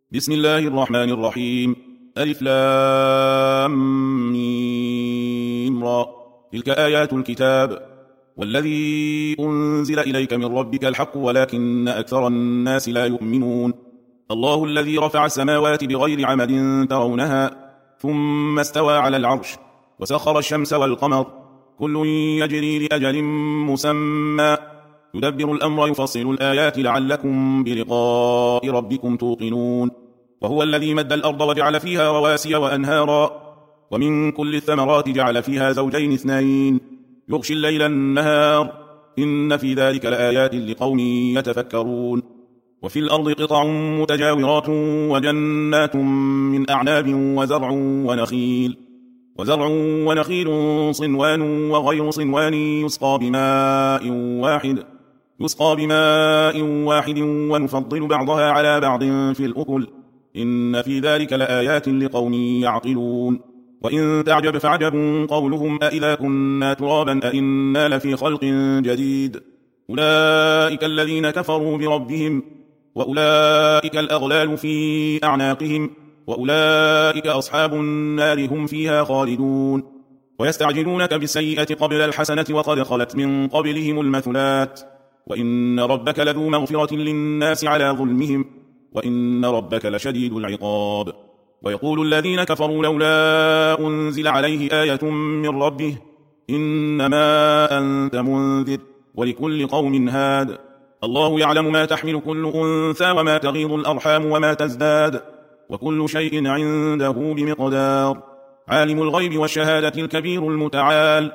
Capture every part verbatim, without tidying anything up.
بسم الله الرحمن الرحيم. ألف لام ميم را. تلك آيات الكتاب والذي أنزل إليك من ربك الحق ولكن أكثر الناس لا يؤمنون. الله الذي رفع السماوات بغير عمد ترونها ثم استوى على العرش وسخر الشمس والقمر كل يجري لأجل مسمى يدبر الأمر يفصل الآيات لعلكم بلقاء ربكم توقنون. وهو الذي مد الأرض وجعل فيها رواسي وأنهارا ومن كل الثمرات جعل فيها زوجين اثنين يغشي الليل النهار إن في ذلك لآيات لقوم يتفكرون. وفي الأرض قطع متجاورات وجنات من أعناب وزرع ونخيل وزرع ونخيل صنوان وغير صنوان يسقى بماء واحد يسقى بماء واحد ونفضل بعضها على بعض في الأكل إن في ذلك لآيات لقوم يعقلون. وإن تعجب فعجب قولهم أإذا كنا ترابا أإنا لفي خلق جديد أولئك الذين كفروا بربهم وأولئك الأغلال في أعناقهم وأولئك أصحاب النار هم فيها خالدون. ويستعجلونك بالسيئة قبل الحسنة وقد خلت من قبلهم المثلات وإن ربك لذو مغفرة للناس على ظلمهم وإن ربك لشديد العقاب. ويقول الذين كفروا لولا أنزل عليه آية من ربه إنما أنت منذر ولكل قوم هاد الله يعلم ما تحمل كل أنثى وما تغيض الأرحام وما تزداد وكل شيء عنده بمقدار. عالم الغيب والشهادة الكبير المتعال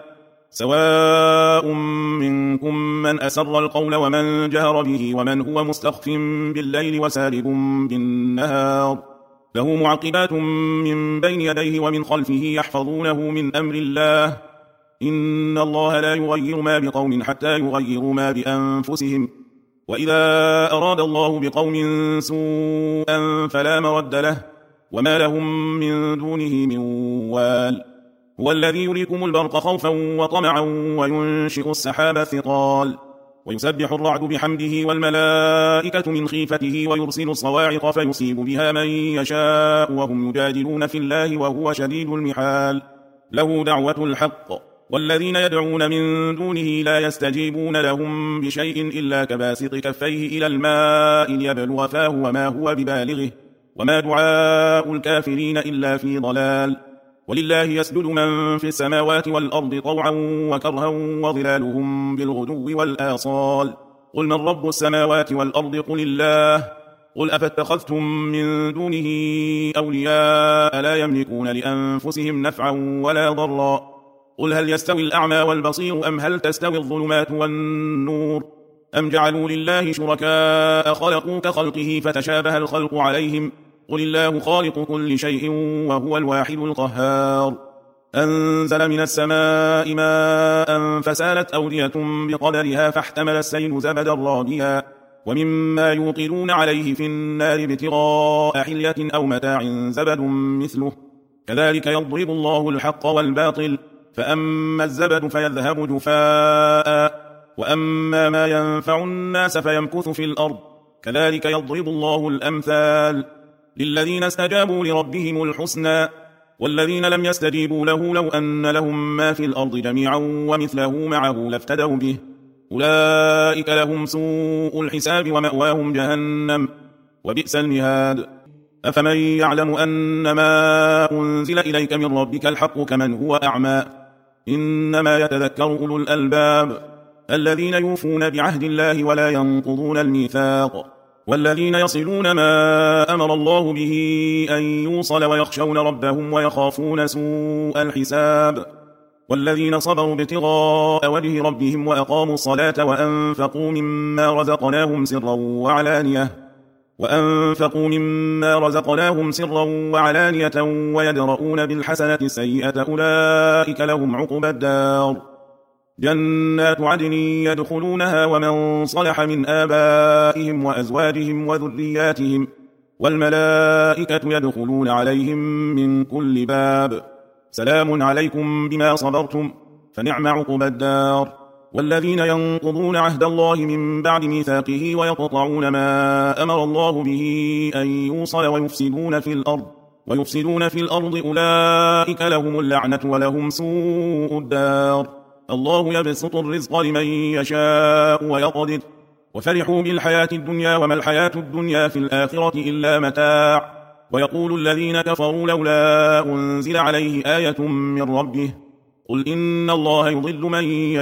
سواء منكم من أسر القول ومن جهر به ومن هو مستخف بالليل وسارب بالنهار له معقبات من بين يديه ومن خلفه يحفظونه من أمر الله إن الله لا يغير ما بقوم حتى يغيروا ما بأنفسهم وإذا أراد الله بقوم سوءا فلا مرد له وما لهم من دونه من وال. هو الذي يريكم البرق خوفا وطمعا وينشئ السحاب الثقال ويسبح الرعد بحمده والملائكة من خيفته ويرسل الصواعق فيصيب بها من يشاء وهم يجادلون في الله وهو شديد المحال. له دعوة الحق والذين يدعون من دونه لا يستجيبون لهم بشيء إلا كباسط كفيه إلى الماء ليبلغ فاه وما هو ببالغه وما دعاء الكافرين إلا في ضلال. ولله يسجد من في السماوات والأرض طوعا وكرها وظلالهم بالغدو والآصال. قل من رب السماوات والأرض قل الله قل أفاتخذتم من دونه أولياء لا يملكون لأنفسهم نفعا ولا ضرا قل هل يستوي الأعمى والبصير أم هل تستوي الظلمات والنور أم جعلوا لله شركاء خلقوا كخلقه فتشابه الخلق عليهم قل الله خالق كل شيء وهو الواحد القهار. أنزل من السماء ماء فسالت أودية بقدرها فاحتمل السيل زبدا رابيا ومما يوقدون عليه في النار ابتغاء حلية أو متاع زبد مثله كذلك يضرب الله الحق والباطل فأما الزبد فيذهب جفاء وأما ما ينفع الناس فيمكث في الأرض كذلك يضرب الله الأمثال. للذين استجابوا لربهم الحسنى والذين لم يستجيبوا له لو أن لهم ما في الأرض جميعا ومثله معه لافتدوا به أولئك لهم سوء الحساب ومأواهم جهنم وبئس المهاد. أفمن يعلم أن ما أنزل إليك من ربك الحق كمن هو أعمى إنما يتذكر أولو الألباب الذين يوفون بعهد الله ولا ينقضون الميثاق والذين يصلون ما أمر الله به أن يوصل ويخشون ربهم ويخافون سوء الحساب والذين صبروا ابتغاء وجه ربهم وأقاموا الصلاة وأنفقوا مما رزقناهم سرا وعلانية وأنفقوا مما رزقناهم سرا وعلانية ويدرؤون بالحسنة السيئة أولئك لهم عقبى الدار جنات عدن يدخلونها ومن صلح من آبائهم وأزواجهم وذرياتهم والملائكة يدخلون عليهم من كل باب سلام عليكم بما صبرتم فنعم عقبى الدار والذين ينقضون عهد الله من بعد ميثاقه ويقطعون ما أمر الله به أن يوصل ويفسدون في الأرض ويفسدون في الأرض أولئك لهم اللعنة ولهم سوء الدار. الله يبسط الرزق لمن يشاء ويقدر وفرحوا بالحياة الدنيا وما الحياة الدنيا في الآخرة إلا متاع. ويقول الذين كفروا لولا أنزل عليه آية من ربه قل إن الله يضل من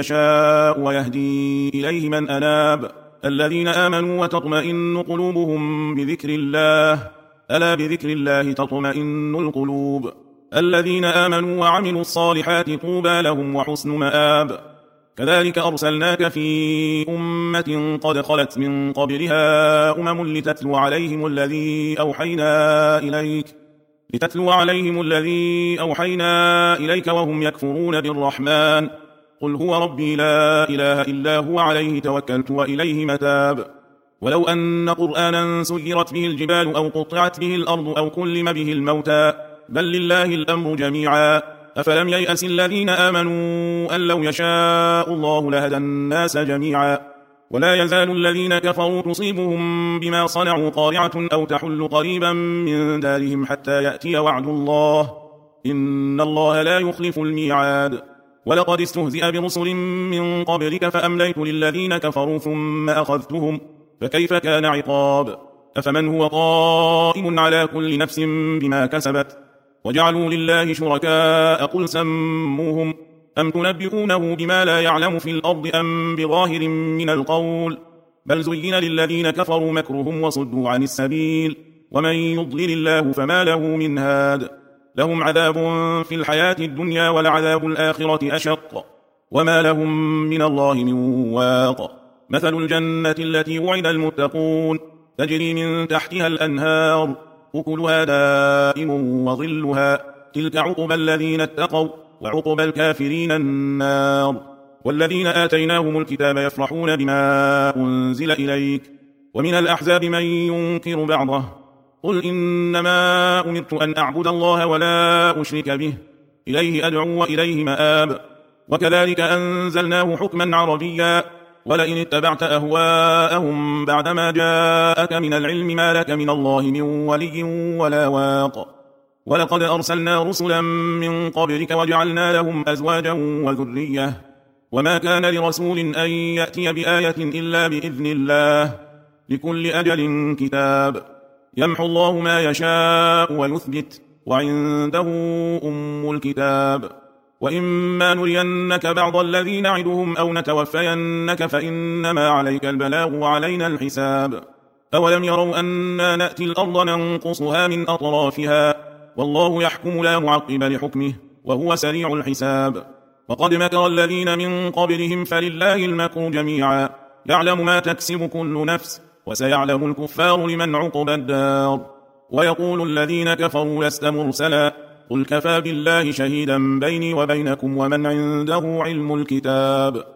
يشاء ويهدي إليه من أناب. الذين آمنوا وتطمئن قلوبهم بذكر الله ألا بذكر الله تطمئن القلوب. الذين آمنوا وعملوا الصالحات طوبى لهم وحسن مآب. كذلك أرسلناك في أمة قد خلت من قبلها أمم لتتلو عليهم الذي أوحينا إليك لتتلو عليهم الذي أوحينا إليك وهم يكفرون بالرحمن قل هو ربي لا إله إلا هو عليه توكلت وإليه متاب. ولو أن قرآنا سيرت به الجبال أو قطعت به الأرض أو كلم به الموتى بل لله الأمر جميعا أفلم ييأس الذين آمنوا أن لو يشاء الله لهدى الناس جميعا. ولا يزال الذين كفروا تصيبهم بما صنعوا قارعة أو تحل قريبا من دارهم حتى يأتي وعد الله إن الله لا يخلف الميعاد. ولقد استهزئ برسل من قبلك فأمليت للذين كفروا ثم أخذتهم فكيف كان عقاب. أفمن هو قائم على كل نفس بما كسبت وجعلوا لله شركاء قل سموهم أم تنبئونه بما لا يعلم في الأرض أم بظاهر من القول بل زين للذين كفروا مكرهم وصدوا عن السبيل ومن يضلل الله فما له من هاد. لهم عذاب في الحياة الدنيا ولعذاب الآخرة أشق وما لهم من الله من واق. مثل الجنة التي وعد المتقون تجري من تحتها الأنهار أكلها دائم وظلها تلك عقبى الذين اتقوا وعقبى الكافرين النار. والذين آتيناهم الكتاب يفرحون بما أنزل إليك ومن الأحزاب من ينكر بعضه قل إنما أمرت أن أعبد الله ولا أشرك به إليه أدعو وإليه مآب. وكذلك أنزلناه حكما عربيا ولئن اتبعت أهواءهم بعدما جاءك من العلم ما لك من الله من ولي ولا واق. ولقد أرسلنا رسلا من قبلك وجعلنا لهم أزواجا وذرية وما كان لرسول أن يأتي بآية إلا بإذن الله لكل أجل كتاب. يمحو الله ما يشاء ويثبت وعنده أم الكتاب. وإما نرينك بعض الذي نعدهم أو نتوفينك فإنما عليك البلاغ وعلينا الحساب. أولم يروا أنا نأتي الأرض ننقصها من أطرافها والله يحكم لا معقب لحكمه وهو سريع الحساب. وقد مكر الذين من قبلهم فلله المكر جميعا يعلم ما تكسب كل نفس وسيعلم الكفار لمن عقبى الدار. ويقول الذين كفروا لست مرسلا قل كفى بالله شهيدا بيني وبينكم ومن عنده علم الكتاب.